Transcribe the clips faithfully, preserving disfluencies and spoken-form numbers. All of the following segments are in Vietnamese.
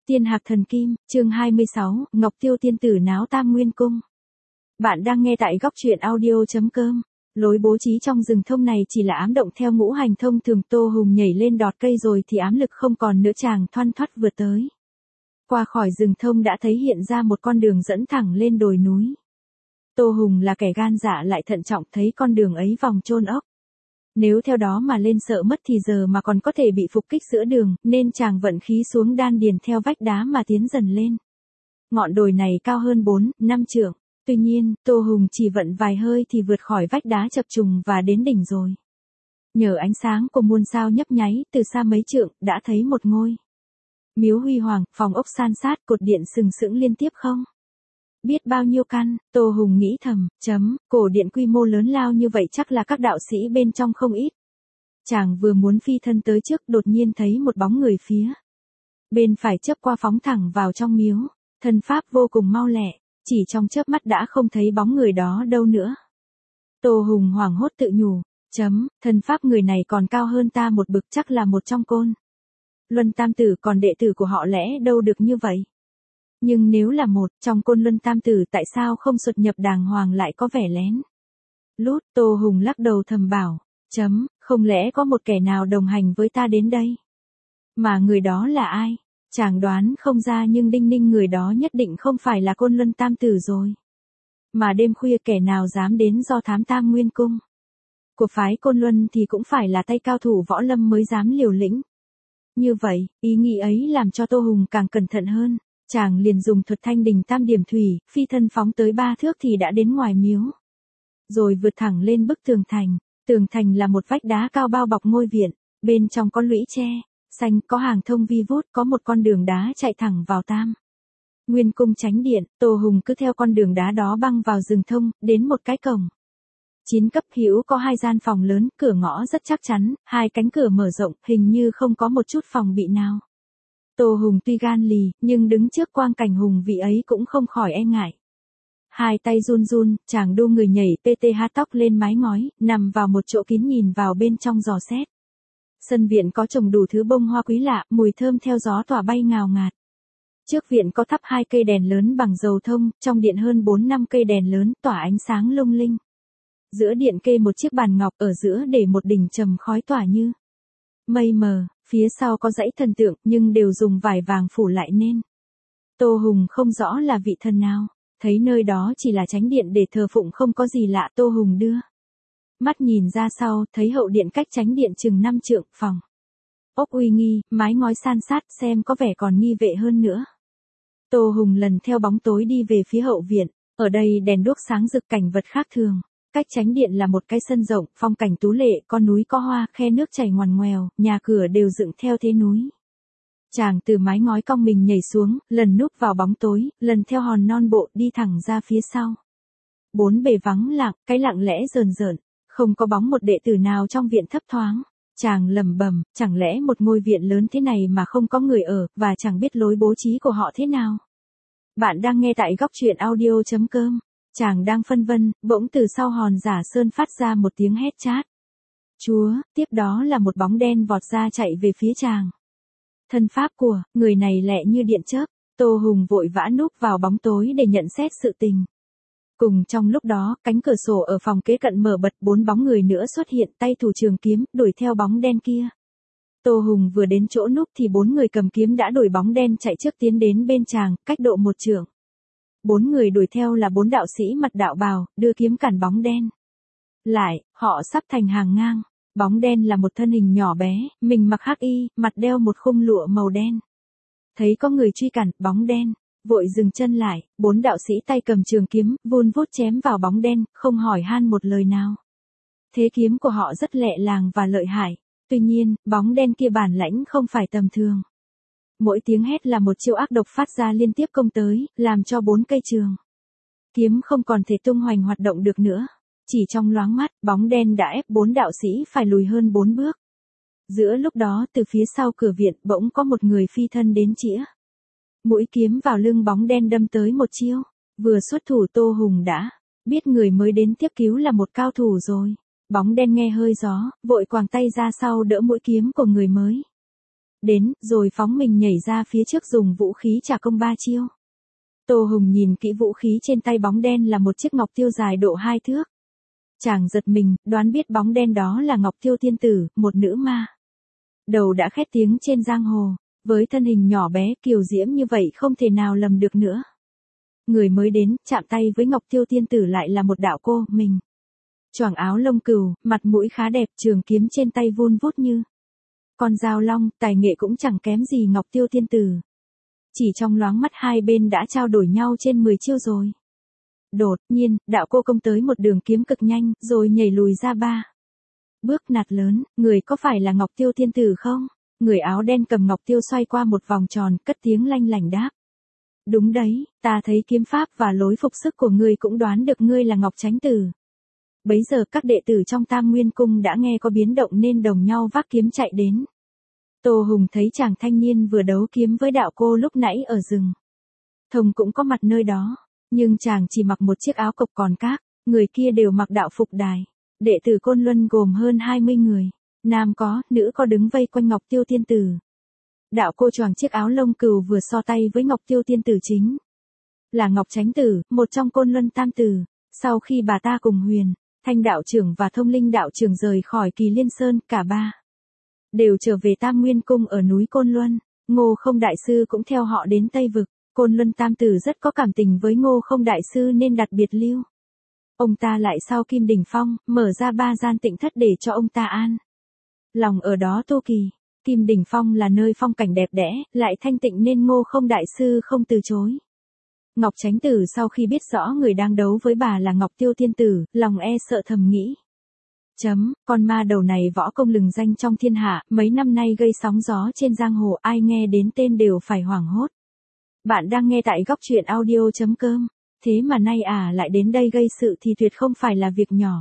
Tiên Hạc Thần Kim, chương hai mươi sáu, Ngọc Tiêu Tiên Tử náo Tam Nguyên Cung. Bạn đang nghe tại góc truyện audio chấm com. Lối bố trí trong rừng thông này chỉ là ám động theo ngũ hành thông thường. Tô Hùng nhảy lên đọt cây rồi thì ám lực không còn nữa, chàng thoăn thoắt vượt tới. Qua khỏi rừng thông đã thấy hiện ra một con đường dẫn thẳng lên đồi núi. Tô Hùng là kẻ gan dạ lại thận trọng, thấy con đường ấy vòng chôn ốc. Nếu theo đó mà lên sợ mất thì giờ mà còn có thể bị phục kích giữa đường, nên chàng vận khí xuống đan điền theo vách đá mà tiến dần lên. Ngọn đồi này cao hơn bốn, năm trượng, tuy nhiên, Tô Hùng chỉ vận vài hơi thì vượt khỏi vách đá chập trùng và đến đỉnh rồi. Nhờ ánh sáng của muôn sao nhấp nháy, từ xa mấy trượng, đã thấy một ngôi miếu huy hoàng, phòng ốc san sát, cột điện sừng sững liên tiếp không biết bao nhiêu căn. Tô Hùng nghĩ thầm, chấm, cổ điện quy mô lớn lao như vậy chắc là các đạo sĩ bên trong không ít. Chàng vừa muốn phi thân tới trước, đột nhiên thấy một bóng người phía bên phải chớp qua phóng thẳng vào trong miếu. Thân pháp vô cùng mau lẹ, chỉ trong chớp mắt đã không thấy bóng người đó đâu nữa. Tô Hùng hoảng hốt tự nhủ, chấm, thân pháp người này còn cao hơn ta một bậc, chắc là một trong Côn Luân Tam Tử, còn đệ tử của họ lẽ đâu được như vậy. Nhưng nếu là một trong Côn Luân Tam Tử, tại sao không xuất nhập đàng hoàng lại có vẻ lén lút? Tô Hùng lắc đầu thầm bảo, chấm, không lẽ có một kẻ nào đồng hành với ta đến đây? Mà người đó là ai? Chàng đoán không ra, nhưng đinh ninh người đó nhất định không phải là Côn Luân Tam Tử rồi. Mà đêm khuya kẻ nào dám đến do thám Tam Nguyên Cung của phái Côn Luân thì cũng phải là tay cao thủ võ lâm mới dám liều lĩnh. Như vậy, ý nghĩ ấy làm cho Tô Hùng càng cẩn thận hơn. Chàng liền dùng thuật thanh đình tam điểm thủy, phi thân phóng tới ba thước thì đã đến ngoài miếu. Rồi vượt thẳng lên bức tường thành. Tường thành là một vách đá cao bao bọc ngôi viện, bên trong có lũy tre xanh, có hàng thông vi vút, có một con đường đá chạy thẳng vào Tam Nguyên Cung Chánh Điện. Tô Hùng cứ theo con đường đá đó băng vào rừng thông, đến một cái cổng chín cấp hữu có hai gian phòng lớn, cửa ngõ rất chắc chắn, hai cánh cửa mở rộng, hình như không có một chút phòng bị nào. Tô Hùng tuy gan lì, nhưng đứng trước quang cảnh hùng vị ấy cũng không khỏi e ngại. Hai tay run run, chàng đu người nhảy pê tê hát tóc lên mái ngói, nằm vào một chỗ kín nhìn vào bên trong dò xét. Sân viện có trồng đủ thứ bông hoa quý lạ, mùi thơm theo gió tỏa bay ngào ngạt. Trước viện có thắp hai cây đèn lớn bằng dầu thông, trong điện hơn bốn năm cây đèn lớn, tỏa ánh sáng lung linh. Giữa điện kê một chiếc bàn ngọc, ở giữa để một đỉnh trầm khói tỏa như mây mờ, phía sau có dãy thần tượng, nhưng đều dùng vải vàng phủ lại nên Tô Hùng không rõ là vị thần nào. Thấy nơi đó chỉ là chánh điện để thờ phụng, không có gì lạ, Tô Hùng đưa mắt nhìn ra sau, thấy hậu điện cách chánh điện chừng năm trượng, phòng ốc uy nghi, mái ngói san sát, xem có vẻ còn nghi vệ hơn nữa. Tô Hùng lần theo bóng tối đi về phía hậu viện, ở đây đèn đuốc sáng rực, cảnh vật khác thường. Cách chánh điện là một cái sân rộng, phong cảnh tú lệ, con núi có hoa, khe nước chảy ngoằn ngoèo, nhà cửa đều dựng theo thế núi. Chàng từ mái ngói cong mình nhảy xuống, lần núp vào bóng tối, lần theo hòn non bộ đi thẳng ra phía sau. Bốn bề vắng lặng, cái lặng lẽ rờn rợn, không có bóng một đệ tử nào trong viện. Thấp thoáng, chàng lẩm bẩm, chẳng lẽ một ngôi viện lớn thế này mà không có người ở, và chẳng biết lối bố trí của họ thế nào. Bạn đang nghe tại góc truyện audio chấm com. Chàng đang phân vân, bỗng từ sau hòn giả sơn phát ra một tiếng hét chát Chúa, tiếp đó là một bóng đen vọt ra chạy về phía chàng. Thân pháp của người này lẹ như điện chớp. Tô Hùng vội vã núp vào bóng tối để nhận xét sự tình. Cùng trong lúc đó, cánh cửa sổ ở phòng kế cận mở bật, bốn bóng người nữa xuất hiện, tay thủ trường kiếm, đuổi theo bóng đen kia. Tô Hùng vừa đến chỗ núp thì bốn người cầm kiếm đã đuổi bóng đen chạy trước tiến đến bên chàng, cách độ một trượng. Bốn người đuổi theo là bốn đạo sĩ mặc đạo bào, đưa kiếm cản bóng đen lại, họ sắp thành hàng ngang. Bóng đen là một thân hình nhỏ bé, mình mặc hắc y, mặt đeo một khung lụa màu đen. Thấy có người truy cản, bóng đen vội dừng chân lại, bốn đạo sĩ tay cầm trường kiếm, vun vút chém vào bóng đen, không hỏi han một lời nào. Thế kiếm của họ rất lẹ làng và lợi hại, tuy nhiên, bóng đen kia bản lãnh không phải tầm thường. Mỗi tiếng hét là một chiêu ác độc phát ra liên tiếp công tới, làm cho bốn cây trường kiếm không còn thể tung hoành hoạt động được nữa. Chỉ trong loáng mắt, bóng đen đã ép bốn đạo sĩ phải lùi hơn bốn bước. Giữa lúc đó, từ phía sau cửa viện, bỗng có một người phi thân đến chĩa mũi kiếm vào lưng bóng đen đâm tới một chiêu. Vừa xuất thủ, Tô Hùng đã biết người mới đến tiếp cứu là một cao thủ rồi. Bóng đen nghe hơi gió, vội quàng tay ra sau đỡ mũi kiếm của người mới. đến, rồi phóng mình nhảy ra phía trước dùng vũ khí trả công ba chiêu. Tô Hùng nhìn kỹ vũ khí trên tay bóng đen là một chiếc ngọc tiêu dài độ hai thước. Chàng giật mình, đoán biết bóng đen đó là Ngọc Tiêu Tiên Tử, một nữ ma. Đầu đã khét tiếng trên giang hồ, với thân hình nhỏ bé kiều diễm như vậy không thể nào lầm được nữa. Người mới đến, chạm tay với Ngọc Tiêu Tiên Tử lại là một đạo cô, mình. Choàng áo lông cừu, mặt mũi khá đẹp, trường kiếm trên tay vun vút như con dao long, tài nghệ cũng chẳng kém gì Ngọc Tiêu Tiên Tử. Chỉ trong loáng mắt hai bên đã trao đổi nhau trên mười chiêu rồi. Đột nhiên, đạo cô công tới một đường kiếm cực nhanh, rồi nhảy lùi ra ba bước nạt lớn, người có phải là Ngọc Tiêu Tiên Tử không? Người áo đen cầm ngọc tiêu xoay qua một vòng tròn, cất tiếng lanh lảnh đáp. Đúng đấy, ta thấy kiếm pháp và lối phục sức của ngươi cũng đoán được ngươi là Ngọc Chánh Tử. Bấy giờ các đệ tử trong Tam Nguyên Cung đã nghe có biến động nên đồng nhau vác kiếm chạy đến. Tô Hùng thấy chàng thanh niên vừa đấu kiếm với đạo cô lúc nãy ở rừng Thông cũng có mặt nơi đó, nhưng chàng chỉ mặc một chiếc áo cộc, còn các người kia đều mặc đạo phục đài. Đệ tử Côn Luân gồm hơn hai mươi người, nam có, nữ có đứng vây quanh Ngọc Tiêu Tiên Tử. Đạo cô choàng chiếc áo lông cừu vừa so tay với Ngọc Tiêu Tiên Tử chính là Ngọc Chánh Tử, một trong Côn Luân Tam Tử. Sau khi bà ta cùng Huyền Thanh đạo trưởng và Thông Linh đạo trưởng rời khỏi Kỳ Liên Sơn, cả ba đều trở về Tam Nguyên Cung ở núi Côn Luân. Ngô Không đại sư cũng theo họ đến Tây Vực. Côn Luân Tam Tử rất có cảm tình với Ngô Không đại sư nên đặt biệt lưu ông ta lại sau Kim Đỉnh Phong, mở ra ba gian tịnh thất để cho ông ta an lòng ở đó tu kỳ. Kim Đỉnh Phong là nơi phong cảnh đẹp đẽ, lại thanh tịnh nên Ngô Không đại sư không từ chối. Ngọc Chánh Tử sau khi biết rõ người đang đấu với bà là Ngọc Tiêu Tiên Tử, lòng e sợ thầm nghĩ. Chấm, con ma đầu này võ công lừng danh trong thiên hạ, mấy năm nay gây sóng gió trên giang hồ, ai nghe đến tên đều phải hoảng hốt. Bạn đang nghe tại góc truyện audio chấm com. Thế mà nay à lại đến đây gây sự thì tuyệt không phải là việc nhỏ.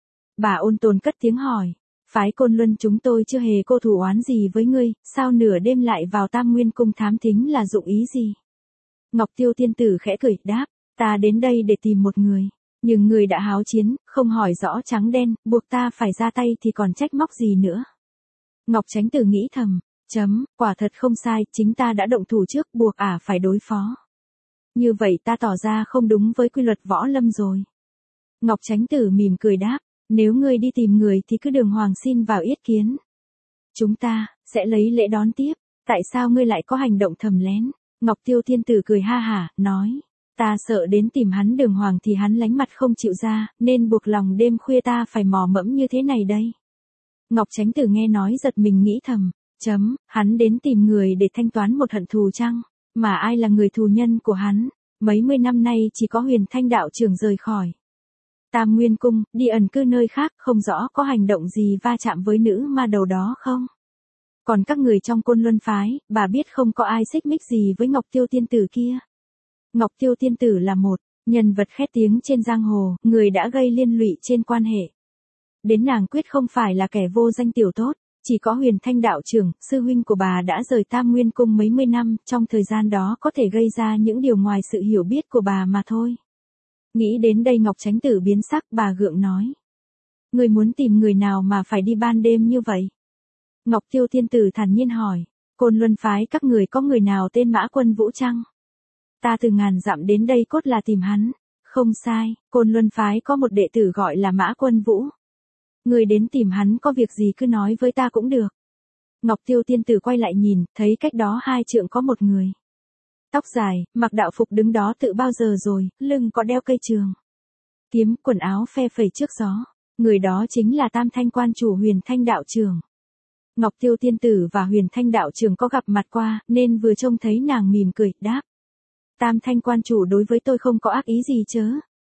Bà ôn tồn cất tiếng hỏi. Phái Côn Luân chúng tôi chưa hề cô thủ oán gì với ngươi, sao nửa đêm lại vào Tam Nguyên Cung thám thính là dụng ý gì? Ngọc Tiêu Tiên Tử khẽ cười, đáp, ta đến đây để tìm một người. Nhưng người đã háo chiến, không hỏi rõ trắng đen, buộc ta phải ra tay thì còn trách móc gì nữa. Ngọc Chánh Tử nghĩ thầm, chấm, quả thật không sai, chính ta đã động thủ trước, buộc ả phải đối phó. Như vậy ta tỏ ra không đúng với quy luật võ lâm rồi. Ngọc Chánh Tử mỉm cười đáp, nếu ngươi đi tìm người thì cứ đường hoàng xin vào yết kiến. Chúng ta sẽ lấy lễ đón tiếp, tại sao ngươi lại có hành động thầm lén? Ngọc Tiêu Tiên Tử cười ha hả, nói, ta sợ đến tìm hắn đường hoàng thì hắn lánh mặt không chịu ra, nên buộc lòng đêm khuya ta phải mò mẫm như thế này đây. Ngọc Chánh Tử nghe nói giật mình nghĩ thầm, chấm, hắn đến tìm người để thanh toán một hận thù chăng? Mà ai là người thù nhân của hắn? Mấy mươi năm nay chỉ có Huyền Thanh đạo trưởng rời khỏi Tam Nguyên Cung, đi ẩn cư nơi khác, không rõ có hành động gì va chạm với nữ ma đầu đó không? Còn các người trong Côn Luân phái, bà biết không có ai xích mích gì với Ngọc Tiêu Tiên Tử kia. Ngọc Tiêu Tiên Tử là một nhân vật khét tiếng trên giang hồ, người đã gây liên lụy trên quan hệ. Đến nàng quyết không phải là kẻ vô danh tiểu tốt, chỉ có Huyền Thanh đạo trưởng, sư huynh của bà đã rời Tam Nguyên Cung mấy mươi năm, trong thời gian đó có thể gây ra những điều ngoài sự hiểu biết của bà mà thôi. Nghĩ đến đây Ngọc Chánh Tử biến sắc, bà gượng nói. Người muốn tìm người nào mà phải đi ban đêm như vậy? Ngọc Tiêu Tiên Tử thản nhiên hỏi, Côn Luân phái các người có người nào tên Mã Quân Vũ chăng? Ta từ ngàn dặm đến đây cốt là tìm hắn. Không sai, Côn Luân phái có một đệ tử gọi là Mã Quân Vũ. Người đến tìm hắn có việc gì cứ nói với ta cũng được. Ngọc Tiêu Tiên Tử quay lại nhìn, thấy cách đó hai trượng có một người. Tóc dài, mặc đạo phục đứng đó tự bao giờ rồi, lưng có đeo cây trường kiếm, quần áo phe phẩy trước gió. Người đó chính là Tam Thanh quan chủ Huyền Thanh đạo trưởng. Ngọc Tiêu Tiên Tử và Huyền Thanh đạo trưởng có gặp mặt qua, nên vừa trông thấy nàng mỉm cười, đáp. Tam Thanh quan chủ đối với tôi không có ác ý gì chớ.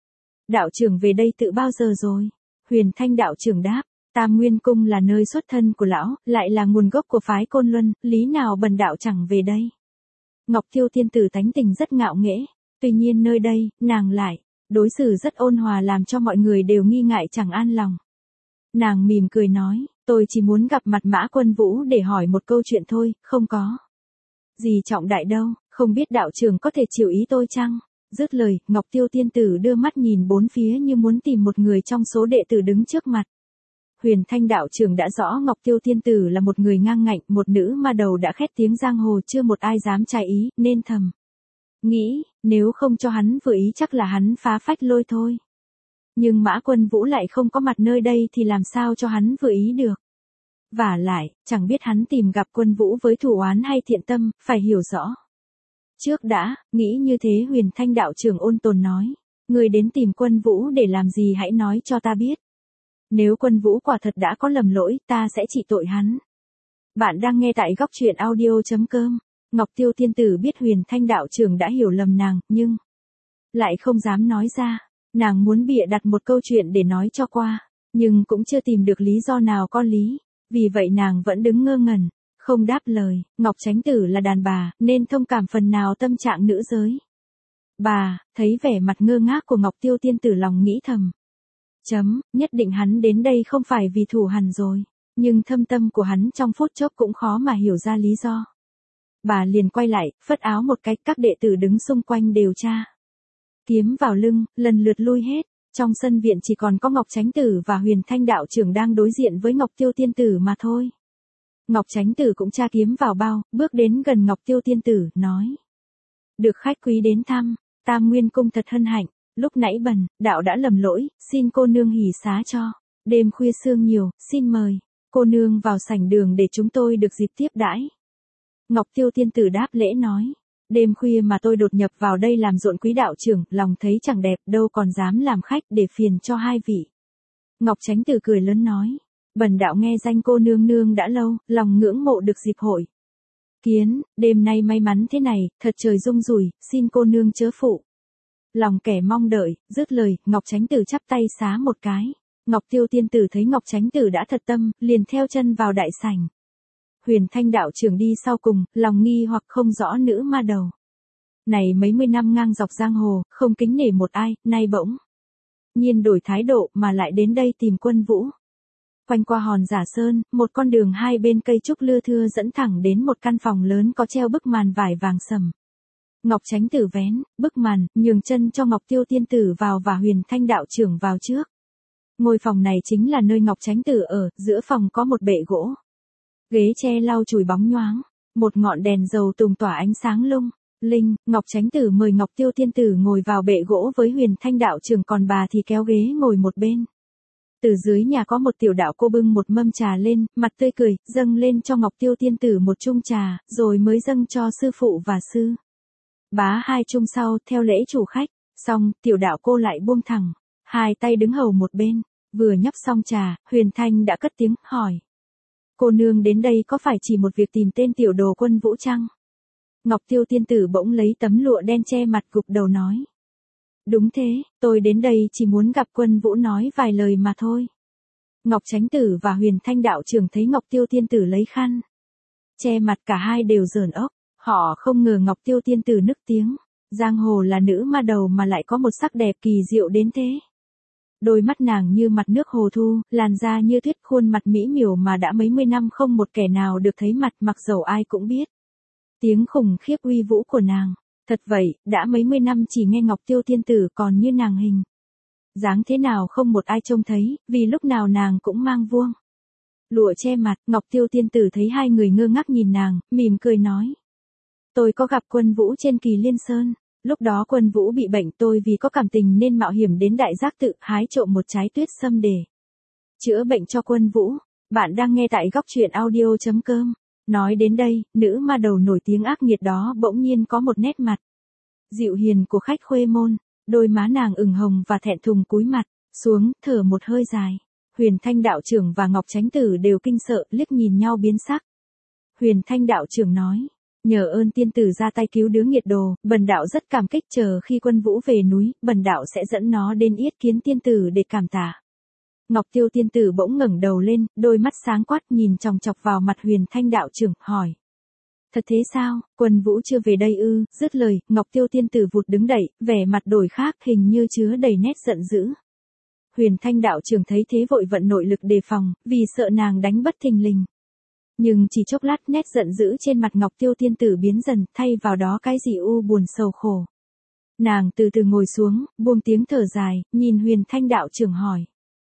Đạo trưởng về đây tự bao giờ rồi? Huyền Thanh đạo trưởng đáp, Tam Nguyên Cung là nơi xuất thân của lão, lại là nguồn gốc của phái Côn Luân, lý nào bần đạo chẳng về đây. Ngọc Tiêu Tiên Tử tánh tình rất ngạo nghễ, tuy nhiên nơi đây, nàng lại đối xử rất ôn hòa làm cho mọi người đều nghi ngại chẳng an lòng. Nàng mỉm cười nói, tôi chỉ muốn gặp mặt Mã Quân Vũ để hỏi một câu chuyện thôi, không có gì trọng đại đâu, không biết đạo trưởng có thể chịu ý tôi chăng? Dứt lời, Ngọc Tiêu Tiên Tử đưa mắt nhìn bốn phía như muốn tìm một người trong số đệ tử đứng trước mặt. Huyền Thanh đạo trưởng đã rõ Ngọc Tiêu tiên tử là một người ngang ngạnh, một nữ ma đầu đã khét tiếng giang hồ chưa một ai dám trái ý, nên thầm nghĩ, nếu không cho hắn vừa ý chắc là hắn phá phách lôi thôi. Nhưng Mã Quân Vũ lại không có mặt nơi đây thì làm sao cho hắn vừa ý được. Vả lại, chẳng biết hắn tìm gặp Quân Vũ với thủ oán hay thiện tâm, phải hiểu rõ. Trước đã, nghĩ như thế Huyền Thanh đạo trưởng ôn tồn nói, người đến tìm Quân Vũ để làm gì hãy nói cho ta biết. Nếu Quân Vũ quả thật đã có lầm lỗi, ta sẽ trị tội hắn. Bạn đang nghe tại góc truyện audio chấm com. Ngọc Tiêu tiên tử biết Huyền Thanh đạo trưởng đã hiểu lầm nàng, nhưng lại không dám nói ra. Nàng muốn bịa đặt một câu chuyện để nói cho qua, nhưng cũng chưa tìm được lý do nào có lý. Vì vậy nàng vẫn đứng ngơ ngẩn, không đáp lời. Ngọc Chánh Tử là đàn bà, nên thông cảm phần nào tâm trạng nữ giới. Bà, thấy vẻ mặt ngơ ngác của Ngọc Tiêu tiên tử lòng nghĩ thầm. Chấm, nhất định hắn đến đây không phải vì thù hằn rồi. Nhưng thâm tâm của hắn trong phút chốc cũng khó mà hiểu ra lý do. Bà liền quay lại, phất áo một cái, các đệ tử đứng xung quanh đều tra. Kiếm vào lưng, lần lượt lui hết. Trong sân viện chỉ còn có Ngọc Chánh Tử và Huyền Thanh đạo trưởng đang đối diện với Ngọc Tiêu tiên tử mà thôi. Ngọc Chánh Tử cũng tra kiếm vào bao, bước đến gần Ngọc Tiêu tiên tử, nói. Được khách quý đến thăm, Tam Nguyên Cung thật hân hạnh, lúc nãy bần, đạo đã lầm lỗi, xin cô nương hỉ xá cho. Đêm khuya sương nhiều, xin mời, cô nương vào sảnh đường để chúng tôi được dịp tiếp đãi. Ngọc Tiêu tiên tử đáp lễ nói. Đêm khuya mà tôi đột nhập vào đây làm rộn quý đạo trưởng, lòng thấy chẳng đẹp, đâu còn dám làm khách để phiền cho hai vị. Ngọc Chánh Tử cười lớn nói. Bần đạo nghe danh cô nương nương đã lâu, lòng ngưỡng mộ được dịp hội kiến, đêm nay may mắn thế này, thật trời rung rủi, xin cô nương chớ phụ. Lòng kẻ mong đợi, dứt lời, Ngọc Chánh Tử chắp tay xá một cái. Ngọc Tiêu tiên tử thấy Ngọc Chánh Tử đã thật tâm, liền theo chân vào đại sảnh. Huyền Thanh đạo trưởng đi sau cùng, lòng nghi hoặc không rõ nữ ma đầu. Này mấy mươi năm ngang dọc giang hồ, không kính nể một ai, nay bỗng nhiên đổi thái độ mà lại đến đây tìm Quân Vũ. Quanh qua hòn Giả Sơn, một con đường hai bên cây trúc lưa thưa dẫn thẳng đến một căn phòng lớn có treo bức màn vải vàng sầm. Ngọc Chánh Tử vén bức màn, nhường chân cho Ngọc Tiêu tiên tử vào và Huyền Thanh đạo trưởng vào trước. Ngôi phòng này chính là nơi Ngọc Chánh Tử ở, giữa phòng có một bệ gỗ. Ghế tre lau chùi bóng nhoáng, một ngọn đèn dầu tùng tỏa ánh sáng lung linh. Ngọc Chánh Tử mời Ngọc Tiêu tiên tử ngồi vào bệ gỗ với Huyền Thanh đạo trưởng, còn bà thì kéo ghế ngồi một bên. Từ dưới nhà có một tiểu đạo cô bưng một mâm trà lên, mặt tươi cười, dâng lên cho Ngọc Tiêu tiên tử một chung trà, rồi mới dâng cho sư phụ và sư bá hai chung sau, theo lễ chủ khách. Xong, tiểu đạo cô lại buông thẳng hai tay đứng hầu một bên. Vừa nhấp xong trà, Huyền Thanh đã cất tiếng hỏi. Cô nương đến đây có phải chỉ một việc tìm tên tiểu đồ Quân Vũ chăng? Ngọc Tiêu tiên tử bỗng lấy tấm lụa đen che mặt gục đầu nói. Đúng thế, tôi đến đây chỉ muốn gặp Quân Vũ nói vài lời mà thôi. Ngọc Chánh Tử và Huyền Thanh đạo trưởng thấy Ngọc Tiêu tiên tử lấy khăn che mặt, cả hai đều giỡn ốc. Họ không ngờ Ngọc Tiêu tiên tử nức tiếng. Giang hồ là nữ ma đầu mà lại có một sắc đẹp kỳ diệu đến thế. Đôi mắt nàng như mặt nước hồ thu, làn da như tuyết, khuôn mặt mỹ miều mà đã mấy mươi năm không một kẻ nào được thấy mặt, mặc dầu ai cũng biết tiếng khủng khiếp uy vũ của nàng. Thật vậy, đã mấy mươi năm chỉ nghe Ngọc Tiêu tiên tử còn như nàng hình dáng thế nào không một ai trông thấy, vì lúc nào nàng cũng mang vuông lụa che mặt. Ngọc Tiêu tiên tử thấy hai người ngơ ngác nhìn nàng, mỉm cười nói. Tôi có gặp Quân Vũ trên Kỳ Liên Sơn. Lúc đó Quân Vũ bị bệnh, tôi vì có cảm tình nên mạo hiểm đến Đại Giác Tự hái trộm một trái tuyết sâm để chữa bệnh cho Quân Vũ. Bạn đang nghe tại góc truyện audio chấm com. Nói đến đây, nữ ma đầu nổi tiếng ác nghiệt đó bỗng nhiên có một nét mặt dịu hiền của khách khuê môn. Đôi má nàng ửng hồng và thẹn thùng cúi mặt xuống, thở một hơi dài. Huyền Thanh đạo trưởng và Ngọc Chánh Tử đều kinh sợ, liếc nhìn nhau biến sắc. Huyền Thanh đạo trưởng nói. Nhờ ơn tiên tử ra tay cứu đứa nghiệt đồ, bần đạo rất cảm kích, chờ khi Quân Vũ về núi, bần đạo sẽ dẫn nó đến yết kiến tiên tử để cảm tạ. Ngọc Tiêu tiên tử bỗng ngẩng đầu lên, đôi mắt sáng quát nhìn chòng chọc vào mặt Huyền Thanh đạo trưởng, hỏi. Thật thế sao, Quân Vũ chưa về đây ư? Dứt lời, Ngọc Tiêu tiên tử vụt đứng dậy, vẻ mặt đổi khác, hình như chứa đầy nét giận dữ. Huyền Thanh đạo trưởng thấy thế vội vận nội lực đề phòng, vì sợ nàng đánh bất thình lình. Nhưng chỉ chốc lát, nét giận dữ trên mặt Ngọc Tiêu tiên tử biến dần, thay vào đó cái gì u buồn sầu khổ. Nàng từ từ ngồi xuống, buông tiếng thở dài, nhìn Huyền Thanh đạo trưởng hỏi.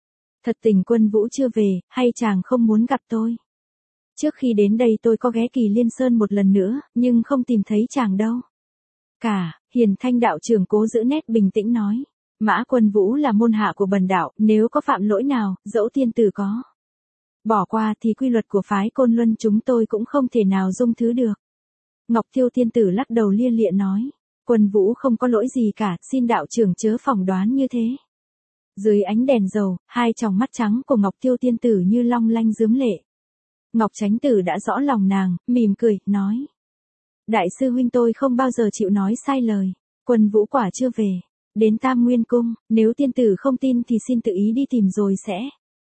Thật tình Quân Vũ chưa về, hay chàng không muốn gặp tôi? Trước khi đến đây tôi có ghé Kỳ Liên Sơn một lần nữa, nhưng không tìm thấy chàng đâu. Cả, Hiền Thanh đạo trưởng cố giữ nét bình tĩnh nói. Mã Quân Vũ là môn hạ của bần đạo, nếu có phạm lỗi nào, dẫu tiên tử có bỏ qua thì quy luật của phái Côn Luân chúng tôi cũng không thể nào dung thứ được. Ngọc Tiêu tiên tử lắc đầu lia lịa nói. Quân Vũ không có lỗi gì cả, xin đạo trưởng chớ phỏng đoán như thế. Dưới ánh đèn dầu, hai tròng mắt trắng của Ngọc Tiêu tiên tử như long lanh rướm lệ. Ngọc Chánh Tử đã rõ lòng nàng, mỉm cười, nói. Đại sư huynh tôi không bao giờ chịu nói sai lời. Quân Vũ quả chưa về. Đến Tam Nguyên Cung, nếu tiên tử không tin thì xin tự ý đi tìm rồi sẽ.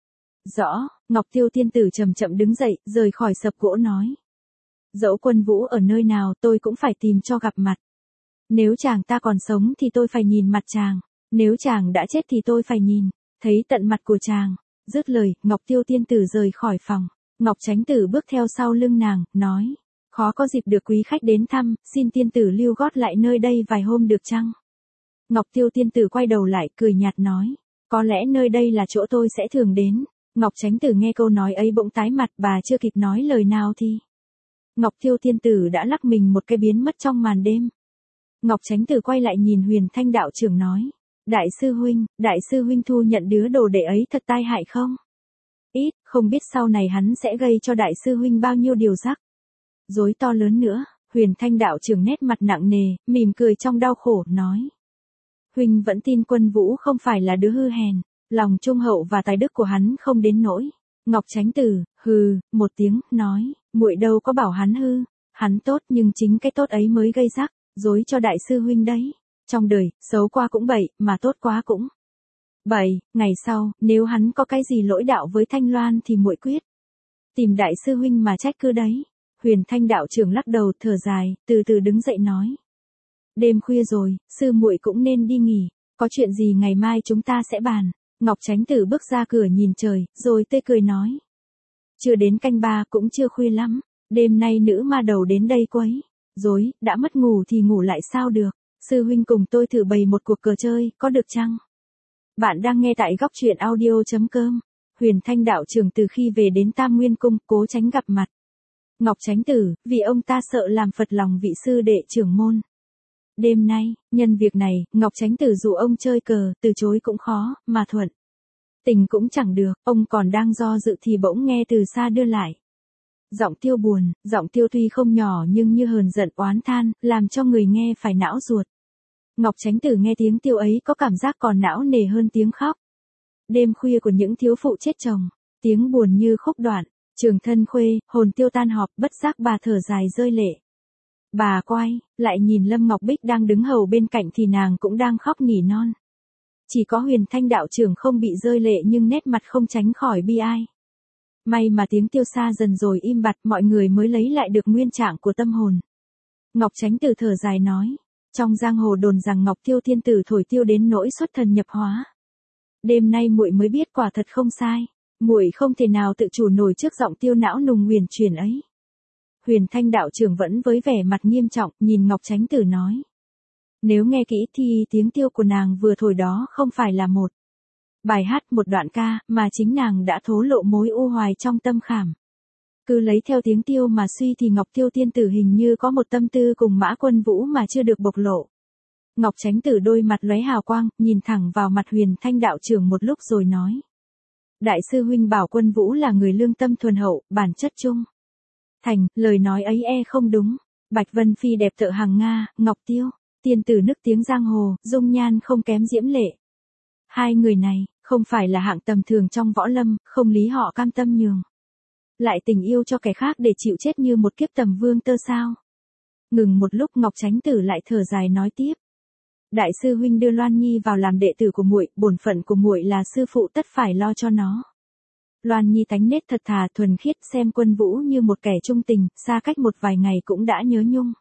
Rõ, Ngọc Tiêu tiên tử chậm chậm đứng dậy, rời khỏi sập gỗ nói. Dẫu Quân Vũ ở nơi nào tôi cũng phải tìm cho gặp mặt. Nếu chàng ta còn sống thì tôi phải nhìn mặt chàng. Nếu chàng đã chết thì tôi phải nhìn, thấy tận mặt của chàng. Dứt lời, Ngọc Tiêu tiên tử rời khỏi phòng. Ngọc Chánh Tử bước theo sau lưng nàng, nói. Khó có dịp được quý khách đến thăm, xin tiên tử lưu gót lại nơi đây vài hôm được chăng? Ngọc Tiêu tiên tử quay đầu lại, cười nhạt nói. Có lẽ nơi đây là chỗ tôi sẽ thường đến. Ngọc Chánh Tử nghe câu nói ấy bỗng tái mặt, bà chưa kịp nói lời nào thì. Ngọc Tiêu tiên tử đã lắc mình một cái biến mất trong màn đêm. Ngọc Chánh Tử quay lại nhìn Huyền Thanh đạo trưởng nói. Đại sư huynh, đại sư huynh thu nhận đứa đồ đệ ấy thật tai hại không? Ít, không biết sau này hắn sẽ gây cho đại sư huynh bao nhiêu điều rắc rối to lớn nữa. Huyền Thanh đạo trưởng nét mặt nặng nề, mỉm cười trong đau khổ, nói. Huynh vẫn tin Quân Vũ không phải là đứa hư hèn, lòng trung hậu và tài đức của hắn không đến nỗi. Ngọc Chánh Tử, hừ, một tiếng, nói, muội đâu có bảo hắn hư, hắn tốt nhưng chính cái tốt ấy mới gây rắc rối cho đại sư huynh đấy. Trong đời, xấu qua cũng bậy, mà tốt quá cũng bậy. Ngày sau, nếu hắn có cái gì lỗi đạo với Thanh Loan thì muội quyết tìm đại sư huynh mà trách cứ đấy. Huyền Thanh đạo trưởng lắc đầu thở dài, từ từ đứng dậy nói. Đêm khuya rồi, sư muội cũng nên đi nghỉ, có chuyện gì ngày mai chúng ta sẽ bàn. Ngọc Chánh Tử bước ra cửa nhìn trời, rồi tươi cười nói. Chưa đến canh ba cũng chưa khuya lắm, đêm nay nữ ma đầu đến đây quấy rối, đã mất ngủ thì ngủ lại sao được. Sư huynh cùng tôi thử bày một cuộc cờ chơi, có được chăng? Bạn đang nghe tại góc truyện audio chấm com. Huyền Thanh đạo trưởng từ khi về đến Tam Nguyên Cung, cố tránh gặp mặt Ngọc Chánh Tử, vì ông ta sợ làm phật lòng vị sư đệ trưởng môn. Đêm nay, nhân việc này, Ngọc Chánh Tử dụ ông chơi cờ, từ chối cũng khó, mà thuận tình cũng chẳng được, ông còn đang do dự thì bỗng nghe từ xa đưa lại. Giọng Tiêu buồn, giọng Tiêu tuy không nhỏ nhưng như hờn giận oán than, làm cho người nghe phải não ruột. Ngọc Chánh Tử nghe tiếng Tiêu ấy có cảm giác còn não nề hơn tiếng khóc. Đêm khuya của những thiếu phụ chết chồng, tiếng buồn như khúc đoạn, trường thân khuê, hồn Tiêu tan họp, bất giác bà thở dài rơi lệ. Bà quay, lại nhìn Lâm Ngọc Bích đang đứng hầu bên cạnh thì nàng cũng đang khóc nỉ non. Chỉ có Huyền Thanh đạo trưởng không bị rơi lệ nhưng nét mặt không tránh khỏi bi ai. May mà tiếng Tiêu xa dần rồi im bặt, mọi người mới lấy lại được nguyên trạng của tâm hồn. Ngọc Chánh Tử thở dài nói, trong giang hồ đồn rằng Ngọc Tiêu thiên tử thổi tiêu đến nỗi xuất thần nhập hóa. Đêm nay muội mới biết quả thật không sai, muội không thể nào tự chủ nổi trước giọng Tiêu não nùng huyền truyền ấy. Huyền Thanh đạo trưởng vẫn với vẻ mặt nghiêm trọng, nhìn Ngọc Chánh Tử nói. Nếu nghe kỹ thì tiếng Tiêu của nàng vừa thổi đó không phải là một bài hát, một đoạn ca, mà chính nàng đã thố lộ mối u hoài trong tâm khảm. Cứ lấy theo tiếng Tiêu mà suy thì Ngọc Tiêu tiên tử hình như có một tâm tư cùng Mã Quân Vũ mà chưa được bộc lộ. Ngọc Chánh Tử đôi mặt lóe hào quang, nhìn thẳng vào mặt Huyền Thanh đạo trưởng một lúc rồi nói. Đại sư huynh bảo Quân Vũ là người lương tâm thuần hậu, bản chất trung thành, lời nói ấy e không đúng. Bạch Vân Phi đẹp tợ hàng Nga, Ngọc Tiêu tiên tử nức tiếng giang hồ, dung nhan không kém Diễm Lệ. Hai người này, không phải là hạng tầm thường trong võ lâm, không lý họ cam tâm nhường lại tình yêu cho kẻ khác để chịu chết như một kiếp tầm vương tơ sao. Ngừng một lúc Ngọc Chánh Tử lại thở dài nói tiếp. Đại sư huynh đưa Loan Nhi vào làm đệ tử của muội, bổn phận của muội là sư phụ tất phải lo cho nó. Loan Nhi tánh nết thật thà thuần khiết, xem Quân Vũ như một kẻ trung tình, xa cách một vài ngày cũng đã nhớ nhung.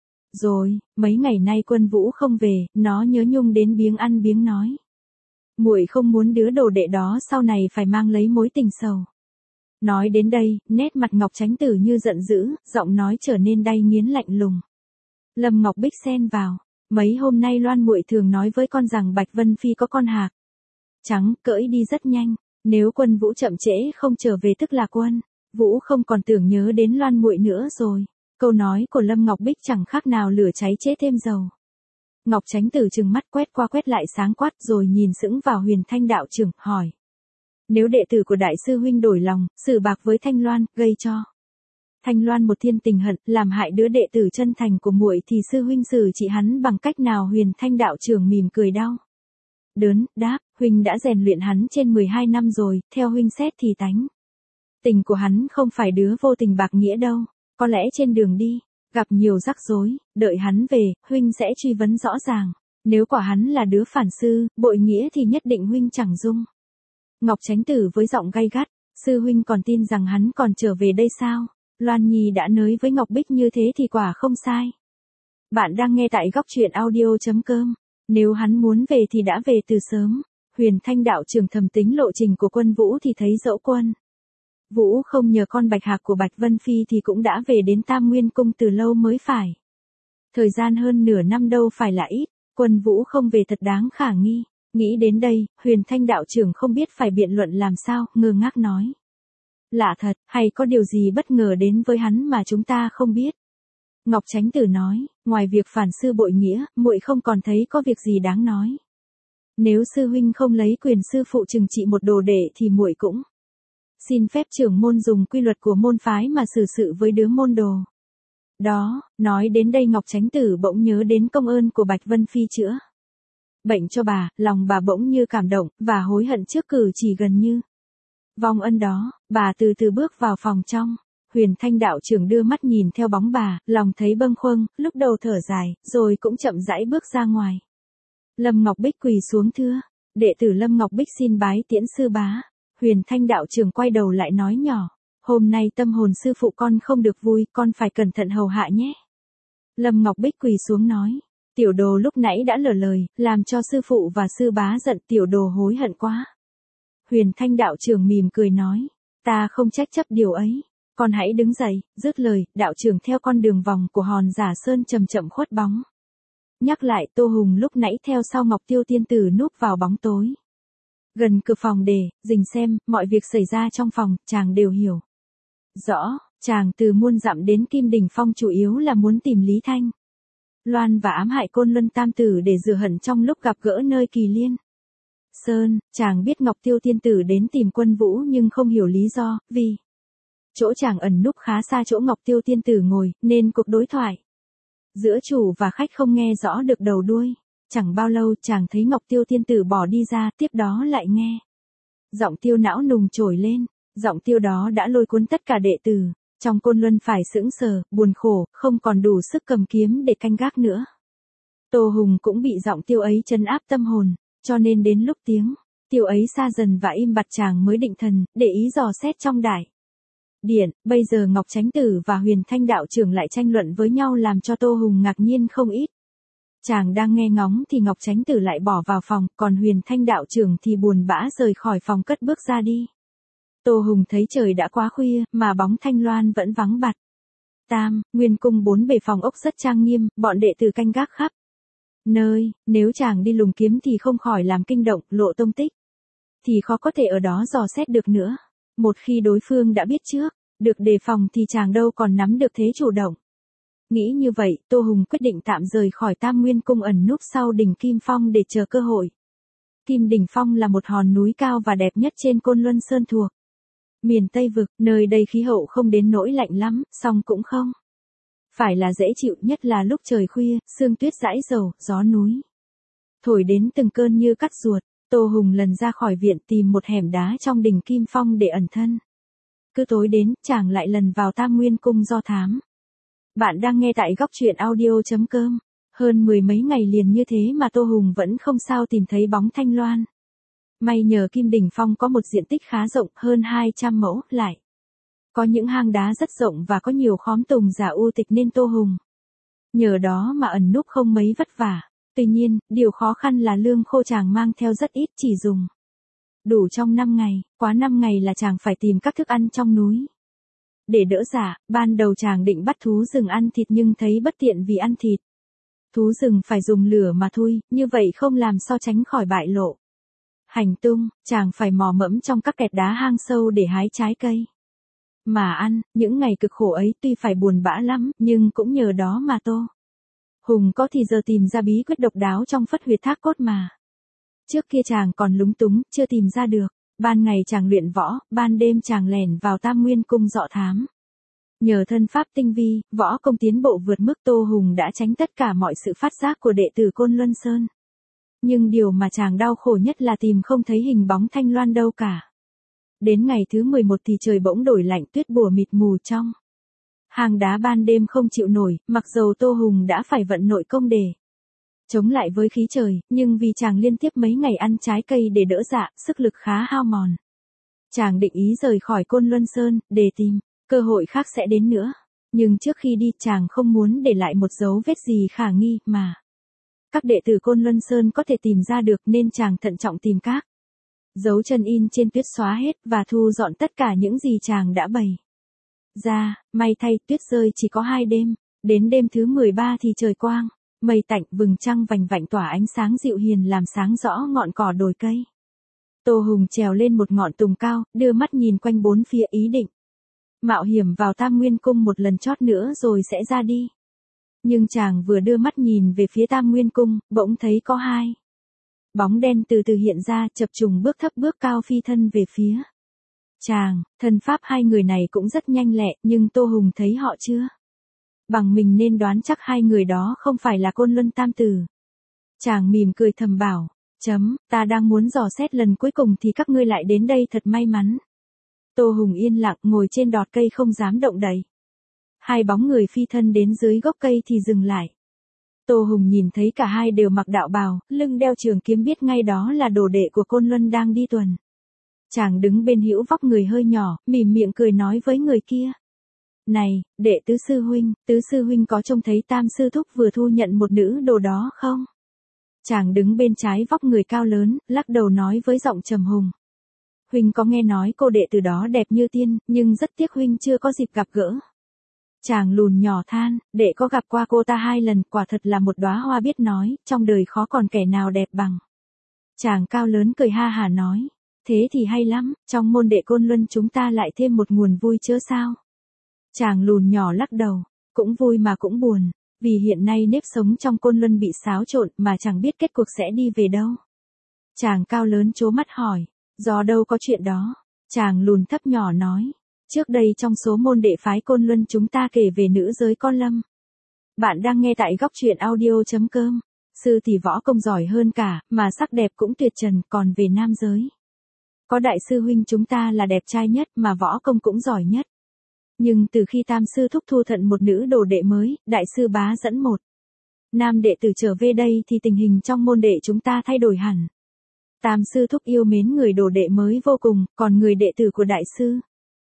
Rồi, mấy ngày nay Quân Vũ không về, nó nhớ nhung đến biếng ăn biếng nói. Muội không muốn đứa đồ đệ đó sau này phải mang lấy mối tình sầu. Nói đến đây, nét mặt Ngọc Chánh Tử như giận dữ, giọng nói trở nên đay nghiến lạnh lùng. Lâm Ngọc Bích xen vào, mấy hôm nay Loan muội thường nói với con rằng Bạch Vân Phi có con hạc trắng, cưỡi đi rất nhanh, Nếu Quân Vũ chậm trễ không trở về tức là Quân Vũ không còn tưởng nhớ đến Loan muội nữa rồi. Câu nói của Lâm Ngọc Bích chẳng khác nào lửa cháy chế thêm dầu. Ngọc Chánh Tử trừng mắt quét qua quét lại sáng quát rồi nhìn sững vào Huyền Thanh đạo trưởng, hỏi. Nếu đệ tử của đại sư huynh đổi lòng, xử bạc với Thanh Loan, gây cho Thanh Loan một thiên tình hận, làm hại đứa đệ tử chân thành của muội thì sư huynh xử trị hắn bằng cách nào? Huyền Thanh đạo trưởng mỉm cười đau đớn, đáp, huynh đã rèn luyện hắn trên mười hai năm rồi, theo huynh xét thì tánh tình của hắn không phải đứa vô tình bạc nghĩa đâu, có lẽ trên đường đi gặp nhiều rắc rối, đợi hắn về, huynh sẽ truy vấn rõ ràng. Nếu quả hắn là đứa phản sư, bội nghĩa thì nhất định huynh chẳng dung. Ngọc Chánh Tử với giọng gay gắt, sư huynh còn tin rằng hắn còn trở về đây sao? Loan Nhi đã nói với Ngọc Bích như thế thì quả không sai. Bạn đang nghe tại góc truyện audio.com. Nếu hắn muốn về thì đã về từ sớm. Huyền Thanh đạo trưởng thầm tính lộ trình của Quân Vũ thì thấy dẫu Quân Vũ không nhờ con Bạch Hạc của Bạch Vân Phi thì cũng đã về đến Tam Nguyên Cung từ lâu mới phải. Thời gian hơn nửa năm đâu phải là ít, Quân Vũ không về thật đáng khả nghi. Nghĩ đến đây, Huyền Thanh đạo trưởng không biết phải biện luận làm sao, ngơ ngác nói. Lạ thật, hay có điều gì bất ngờ đến với hắn mà chúng ta không biết? Ngọc Chánh Tử nói, ngoài việc phản sư bội nghĩa, muội không còn thấy có việc gì đáng nói. Nếu sư huynh không lấy quyền sư phụ trừng trị một đồ đệ thì muội cũng xin phép trưởng môn dùng quy luật của môn phái mà xử sự với đứa môn đồ. Đó, nói đến đây Ngọc Chánh Tử bỗng nhớ đến công ơn của Bạch Vân Phi chữa bệnh cho bà, lòng bà bỗng như cảm động, và hối hận trước cử chỉ gần như vong ân đó. Bà từ từ bước vào phòng trong. Huyền Thanh đạo trưởng đưa mắt nhìn theo bóng bà, lòng thấy bâng khuâng, lúc đầu thở dài, rồi cũng chậm rãi bước ra ngoài. Lâm Ngọc Bích quỳ xuống thưa, đệ tử Lâm Ngọc Bích xin bái tiễn sư bá. Huyền Thanh đạo trưởng quay đầu lại nói nhỏ, hôm nay tâm hồn sư phụ con không được vui, con phải cẩn thận hầu hạ nhé. Lâm Ngọc Bích quỳ xuống nói, tiểu đồ lúc nãy đã lỡ lời, làm cho sư phụ và sư bá giận, tiểu đồ hối hận quá. Huyền Thanh đạo trưởng mỉm cười nói, ta không trách chấp điều ấy, con hãy đứng dậy. Dứt lời, đạo trưởng theo con đường vòng của hòn Giả Sơn chậm chậm khuất bóng. Nhắc lại, Tô Hùng lúc nãy theo sau Ngọc Tiêu tiên tử núp vào bóng tối. Gần cửa phòng để, dình xem, mọi việc xảy ra trong phòng, chàng đều hiểu rõ. Chàng từ muôn dặm đến Kim Đình Phong chủ yếu là muốn tìm Lý Thanh Loan và ám hại Côn Luân Tam Tử để rửa hận trong lúc gặp gỡ nơi Kỳ Liên Sơn. Chàng biết Ngọc Tiêu tiên tử đến tìm Quân Vũ nhưng không hiểu lý do, vì chỗ chàng ẩn núp khá xa chỗ Ngọc Tiêu tiên tử ngồi, nên cuộc đối thoại giữa chủ và khách không nghe rõ được đầu đuôi. Chẳng bao lâu chàng thấy Ngọc Tiêu tiên tử bỏ đi ra, tiếp đó lại nghe giọng tiêu não nùng trồi lên. Giọng tiêu đó đã lôi cuốn tất cả đệ tử trong Côn Luân phải sững sờ, buồn khổ, không còn đủ sức cầm kiếm để canh gác nữa. Tô Hùng cũng bị giọng tiêu ấy trấn áp tâm hồn, cho nên đến lúc tiếng tiêu ấy xa dần và im bặt chàng mới định thần, để ý dò xét trong đại điện. Bây giờ Ngọc Chánh Tử và Huyền Thanh đạo trưởng lại tranh luận với nhau làm cho Tô Hùng ngạc nhiên không ít. Chàng đang nghe ngóng thì Ngọc Chánh Tử lại bỏ vào phòng, còn Huyền Thanh đạo trưởng thì buồn bã rời khỏi phòng cất bước ra đi. Tô Hùng thấy trời đã quá khuya, mà bóng Thanh Loan vẫn vắng bặt. Tam Nguyên Cung bốn bề phòng ốc rất trang nghiêm, bọn đệ tử canh gác khắp nơi, nếu chàng đi lùng kiếm thì không khỏi làm kinh động, lộ tông tích thì khó có thể ở đó dò xét được nữa. Một khi đối phương đã biết trước, được đề phòng thì chàng đâu còn nắm được thế chủ động. Nghĩ như vậy, Tô Hùng quyết định tạm rời khỏi Tam Nguyên Cung ẩn núp sau đỉnh Kim Phong để chờ cơ hội. Kim Đỉnh Phong là một hòn núi cao và đẹp nhất trên Côn Luân Sơn thuộc miền Tây Vực, nơi đây khí hậu không đến nỗi lạnh lắm, song cũng không phải là dễ chịu, nhất là lúc trời khuya, sương tuyết rải rầu, gió núi thổi đến từng cơn như cắt ruột. Tô Hùng lần ra khỏi viện tìm một hẻm đá trong đỉnh Kim Phong để ẩn thân. Cứ tối đến, chàng lại lần vào Tam Nguyên Cung do thám. Bạn đang nghe tại góc truyện audio.com. Hơn mười mấy ngày liền như thế mà Tô Hùng vẫn không sao tìm thấy bóng Thanh Loan. May nhờ Kim Đỉnh Phong có một diện tích khá rộng, hơn hai trăm mẫu, lại có những hang đá rất rộng và có nhiều khóm tùng giả u tịch nên Tô Hùng nhờ đó mà ẩn núp không mấy vất vả. Tuy nhiên, điều khó khăn là lương khô chàng mang theo rất ít, chỉ dùng đủ trong năm ngày, quá năm ngày là chàng phải tìm các thức ăn trong núi. Để đỡ giả, ban đầu chàng định bắt thú rừng ăn thịt nhưng thấy bất tiện vì ăn thịt thú rừng phải dùng lửa mà thôi, như vậy không làm sao tránh khỏi bại lộ Hành tung, chàng phải mò mẫm trong các kẹt đá hang sâu để hái trái cây. Mà ăn, những ngày cực khổ ấy tuy phải buồn bã lắm, nhưng cũng nhờ đó mà Tô Hùng có thì giờ tìm ra bí quyết độc đáo trong phất huyệt thác cốt mà. Trước kia chàng còn lúng túng, chưa tìm ra được. Ban ngày chàng luyện võ, ban đêm chàng lẻn vào Tam Nguyên cung dọ thám. Nhờ thân pháp tinh vi, võ công tiến bộ vượt mức, Tô Hùng đã tránh tất cả mọi sự phát giác của đệ tử Côn Luân Sơn. Nhưng điều mà chàng đau khổ nhất là tìm không thấy hình bóng Thanh Loan đâu cả. Đến ngày thứ mười một thì trời bỗng đổi lạnh, tuyết bùa mịt mù trong hang đá, ban đêm không chịu nổi, mặc dầu Tô Hùng đã phải vận nội công để chống lại với khí trời, nhưng vì chàng liên tiếp mấy ngày ăn trái cây để đỡ dạ, sức lực khá hao mòn. Chàng định ý rời khỏi Côn Luân Sơn, để tìm cơ hội khác sẽ đến nữa. Nhưng trước khi đi, chàng không muốn để lại một dấu vết gì khả nghi mà các đệ tử Côn Luân Sơn có thể tìm ra được, nên chàng thận trọng tìm các dấu chân in trên tuyết xóa hết và thu dọn tất cả những gì chàng đã bày ra. May thay, tuyết rơi chỉ có hai đêm. Đến đêm thứ mười ba thì trời quang, mây tạnh, vầng trăng vành vạnh tỏa ánh sáng dịu hiền làm sáng rõ ngọn cỏ đồi cây. Tô Hùng trèo lên một ngọn tùng cao, đưa mắt nhìn quanh bốn phía, ý định mạo hiểm vào Tam Nguyên cung một lần chót nữa rồi sẽ ra đi. Nhưng chàng vừa đưa mắt nhìn về phía Tam Nguyên cung, bỗng thấy có hai bóng đen từ từ hiện ra, chập trùng bước thấp bước cao phi thân về phía chàng. Thân pháp hai người này cũng rất nhanh lẹ, nhưng Tô Hùng thấy họ chưa bằng mình nên đoán chắc hai người đó không phải là Côn Luân Tam Tử. Chàng mỉm cười thầm bảo, chấm, ta đang muốn dò xét lần cuối cùng thì các ngươi lại đến đây, thật may mắn. Tô Hùng yên lặng ngồi trên đọt cây không dám động đậy. Hai bóng người phi thân đến dưới gốc cây thì dừng lại. Tô Hùng nhìn thấy cả hai đều mặc đạo bào, lưng đeo trường kiếm, biết ngay đó là đồ đệ của Côn Luân đang đi tuần. Chàng đứng bên hữu vóc người hơi nhỏ, mỉm miệng cười nói với người kia. Này, đệ tứ sư huynh, tứ sư huynh có trông thấy Tam sư thúc vừa thu nhận một nữ đồ đó không? Chàng đứng bên trái vóc người cao lớn, lắc đầu nói với giọng trầm hùng. Huynh có nghe nói cô đệ tử đó đẹp như tiên, nhưng rất tiếc huynh chưa có dịp gặp gỡ. Chàng lùn nhỏ than, đệ có gặp qua cô ta hai lần, quả thật là một đóa hoa biết nói, trong đời khó còn kẻ nào đẹp bằng. Chàng cao lớn cười ha hả nói, thế thì hay lắm, trong môn đệ Côn Luân chúng ta lại thêm một nguồn vui chớ sao. Chàng lùn nhỏ lắc đầu, cũng vui mà cũng buồn, vì hiện nay nếp sống trong Côn Luân bị xáo trộn mà chẳng biết kết cuộc sẽ đi về đâu. Chàng cao lớn trố mắt hỏi, do đâu có chuyện đó? Chàng lùn thấp nhỏ nói, trước đây trong số môn đệ phái Côn Luân chúng ta kể về nữ giới Con Lâm. Bạn đang nghe tại góc truyện audio.com. Sư thì võ công giỏi hơn cả, mà sắc đẹp cũng tuyệt trần, còn về nam giới, có đại sư huynh chúng ta là đẹp trai nhất mà võ công cũng giỏi nhất. Nhưng từ khi Tam sư thúc thu thận một nữ đồ đệ mới, đại sư Bá dẫn một nam đệ tử trở về đây thì tình hình trong môn đệ chúng ta thay đổi hẳn. Tam sư thúc yêu mến người đồ đệ mới vô cùng, còn người đệ tử của đại sư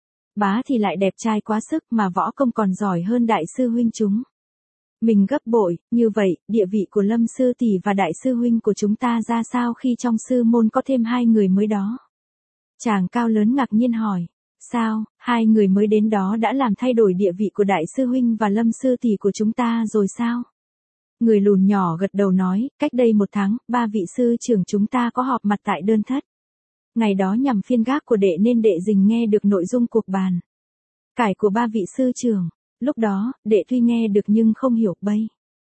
Bá thì lại đẹp trai quá sức mà võ công còn giỏi hơn đại sư huynh chúng mình gấp bội. Như vậy, địa vị của Lâm sư tỷ và đại sư huynh của chúng ta ra sao khi trong sư môn có thêm hai người mới đó? Chàng cao lớn ngạc nhiên hỏi, sao, hai người mới đến đó đã làm thay đổi địa vị của đại sư huynh và Lâm sư tỷ của chúng ta rồi sao? Người lùn nhỏ gật đầu nói, cách đây một tháng, ba vị sư trưởng chúng ta có họp mặt tại đơn thất. Ngày đó nhằm phiên gác của đệ nên đệ dình nghe được nội dung cuộc bàn cải của ba vị sư trưởng. Lúc đó, đệ tuy nghe được nhưng không hiểu bây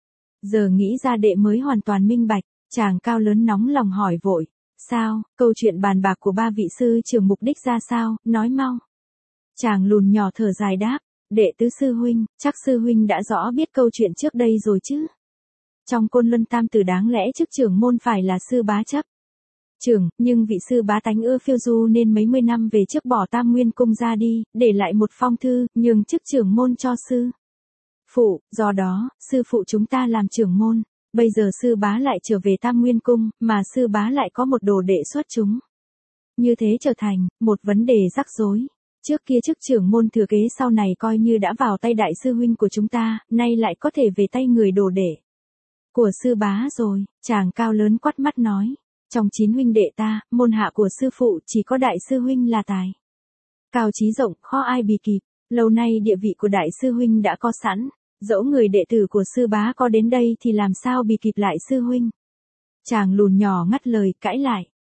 giờ nghĩ ra đệ mới hoàn toàn minh bạch. Chàng cao lớn nóng lòng hỏi vội, sao, câu chuyện bàn bạc của ba vị sư trưởng mục đích ra sao, nói mau. Chàng lùn nhỏ thở dài đáp, đệ tứ sư huynh, chắc sư huynh đã rõ biết câu chuyện trước đây rồi chứ. Trong Côn Luân Tam Tử đáng lẽ chức trưởng môn phải là sư Bá chấp trưởng, nhưng vị sư Bá tánh ưa phiêu du nên mấy mươi năm về trước bỏ Tam Nguyên cung ra đi, để lại một phong thư, nhường chức trưởng môn cho sư phụ, do đó, sư phụ chúng ta làm trưởng môn. Bây giờ sư Bá lại trở về Tam Nguyên cung, mà sư Bá lại có một đồ đệ xuất chúng. Như thế trở thành một vấn đề rắc rối. Trước kia chức trưởng môn thừa kế sau này coi như đã vào tay đại sư huynh của chúng ta, nay lại có thể về tay người đồ đệ của sư Bá rồi. Chàng cao lớn quát mắt nói, trong chín huynh đệ ta, môn hạ của sư phụ chỉ có đại sư huynh là tài cao trí rộng, khó ai bì kịp. Lâu nay địa vị của đại sư huynh đã có sẵn, dẫu người đệ tử của sư Bá có đến đây thì làm sao bì kịp lại sư huynh. Chàng lùn nhỏ ngắt lời, cãi lại,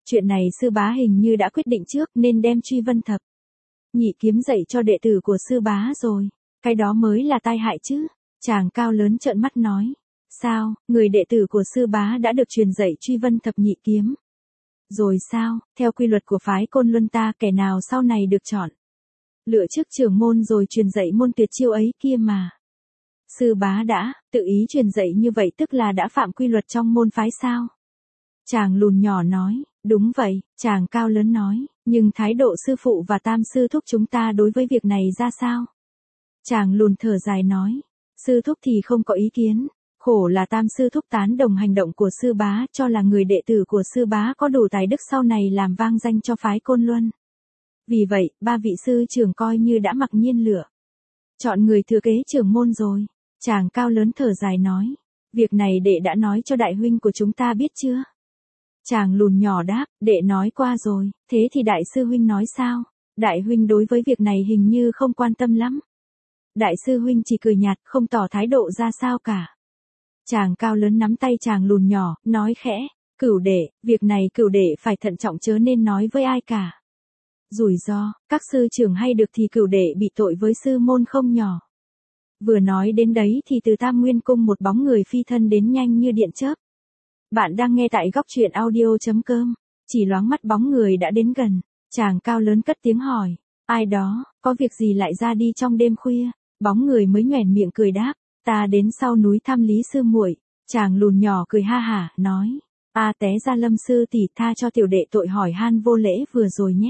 Chuyện này sư bá hình như đã quyết định trước nên đem truy vân thập nhị kiếm dạy cho đệ tử của sư bá rồi. Cái đó mới là tai hại chứ. Chàng cao lớn trợn mắt nói. Sao, người đệ tử của sư bá đã được truyền dạy truy vân thập nhị kiếm? Rồi sao, theo quy luật của phái Côn Luân ta kẻ nào sau này được chọn? Lựa trước trưởng môn rồi truyền dạy môn tuyệt chiêu ấy kia mà. Sư bá đã, tự ý truyền dạy như vậy tức là đã phạm quy luật trong môn phái sao? Chàng lùn nhỏ nói, đúng vậy, chàng cao lớn nói, nhưng thái độ sư phụ và tam sư thúc chúng ta đối với việc này ra sao? Chàng lùn thở dài nói, sư thúc thì không có ý kiến, khổ là tam sư thúc tán đồng hành động của sư bá cho là người đệ tử của sư bá có đủ tài đức sau này làm vang danh cho phái Côn Luân. Vì vậy, ba vị sư trưởng coi như đã mặc nhiên lựa. Chọn người thừa kế trưởng môn rồi. Chàng cao lớn thở dài nói, việc này đệ đã nói cho đại huynh của chúng ta biết chưa? Chàng lùn nhỏ đáp, đệ nói qua rồi, thế thì đại sư huynh nói sao? Đại huynh đối với việc này hình như không quan tâm lắm. Đại sư huynh chỉ cười nhạt, không tỏ thái độ ra sao cả. Chàng cao lớn nắm tay chàng lùn nhỏ, nói khẽ, cửu đệ, việc này cửu đệ phải thận trọng chớ nên nói với ai cả. Rủi ro, các sư trưởng hay được thì cửu đệ bị tội với sư môn không nhỏ. Vừa nói đến đấy thì từ Tam Nguyên Cung một bóng người phi thân đến nhanh như điện chớp. Bạn đang nghe tại góc truyện audio.com, chỉ loáng mắt bóng người đã đến gần, chàng cao lớn cất tiếng hỏi, ai đó, có việc gì lại ra đi trong đêm khuya? Bóng người mới nhoẻn miệng cười đáp, ta đến sau núi thăm Lý sư muội. Chàng lùn nhỏ cười ha hả, nói, a té ra Lâm sư tỷ tha cho tiểu đệ tội hỏi han vô lễ vừa rồi nhé.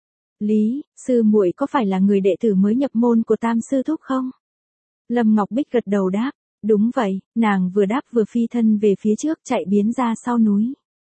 Lý, sư muội có phải là người đệ tử mới nhập môn của tam sư thúc không? Lâm Ngọc Bích gật đầu đáp, đúng vậy, nàng vừa đáp vừa phi thân về phía trước chạy biến ra sau núi.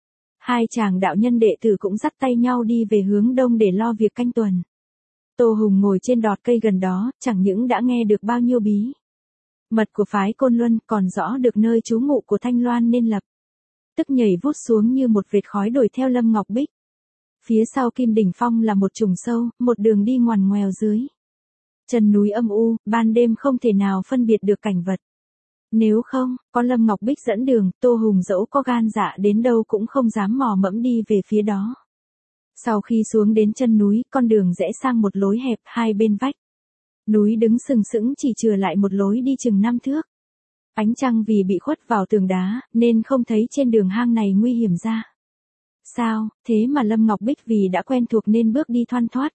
Hai chàng đạo nhân đệ tử cũng dắt tay nhau đi về hướng đông để lo việc canh tuần. Tô Hùng ngồi trên đọt cây gần đó, chẳng những đã nghe được bao nhiêu bí mật của phái Côn Luân, còn rõ được nơi trú ngụ của Thanh Loan nên lập. Tức nhảy vút xuống như một vệt khói đuổi theo Lâm Ngọc Bích. Phía sau Kim Đỉnh Phong là một trùng sâu, một đường đi ngoằn ngoèo dưới chân núi âm u, ban đêm không thể nào phân biệt được cảnh vật. Nếu không, có Lâm Ngọc Bích dẫn đường, Tô Hùng dẫu có gan dạ đến đâu cũng không dám mò mẫm đi về phía đó. Sau khi xuống đến chân núi, con đường rẽ sang một lối hẹp hai bên vách núi đứng sừng sững chỉ chừa lại một lối đi chừng năm thước. Ánh trăng vì bị khuất vào tường đá, nên không thấy trên đường hang này nguy hiểm ra sao, thế mà Lâm Ngọc Bích vì đã quen thuộc nên bước đi thoăn thoắt.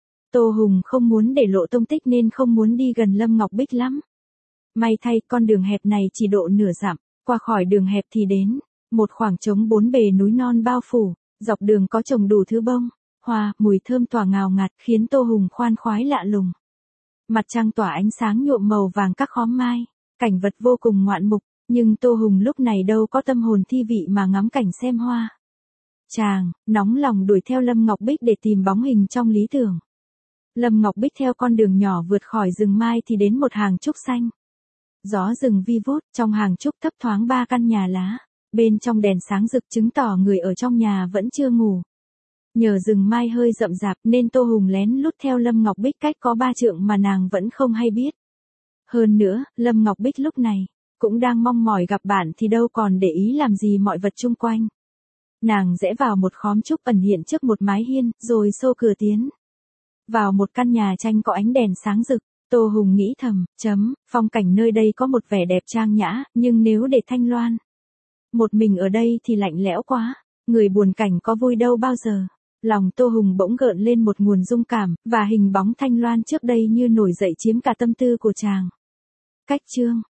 Tô Hùng không muốn để lộ tông tích nên không muốn đi gần Lâm Ngọc Bích lắm. May thay, con đường hẹp này chỉ độ nửa dặm, qua khỏi đường hẹp thì đến một khoảng trống bốn bề núi non bao phủ, dọc đường có trồng đủ thứ bông, hoa, mùi thơm tỏa ngào ngạt khiến Tô Hùng khoan khoái lạ lùng. Mặt trăng tỏa ánh sáng nhuộm màu vàng các khóm mai, cảnh vật vô cùng ngoạn mục, nhưng Tô Hùng lúc này đâu có tâm hồn thi vị mà ngắm cảnh xem hoa. Chàng, nóng lòng đuổi theo Lâm Ngọc Bích để tìm bóng hình trong lý tưởng. Lâm Ngọc Bích theo con đường nhỏ vượt khỏi rừng mai thì đến một hàng trúc xanh. Gió rừng vi vút, trong hàng trúc thấp thoáng ba căn nhà lá, bên trong đèn sáng rực chứng tỏ người ở trong nhà vẫn chưa ngủ. Nhờ rừng mai hơi rậm rạp nên Tô Hùng lén lút theo Lâm Ngọc Bích cách có ba trượng mà nàng vẫn không hay biết. Hơn nữa, Lâm Ngọc Bích lúc này cũng đang mong mỏi gặp bạn thì đâu còn để ý làm gì mọi vật chung quanh. Nàng rẽ vào một khóm trúc ẩn hiện trước một mái hiên, rồi xô cửa tiến vào một căn nhà tranh có ánh đèn sáng rực. Tô Hùng nghĩ thầm, chấm, phong cảnh nơi đây có một vẻ đẹp trang nhã, nhưng nếu để Thanh Loan một mình ở đây thì lạnh lẽo quá, người buồn cảnh có vui đâu bao giờ. Lòng Tô Hùng bỗng gợn lên một nguồn dung cảm, và hình bóng Thanh Loan trước đây như nổi dậy chiếm cả tâm tư của chàng. Cách chương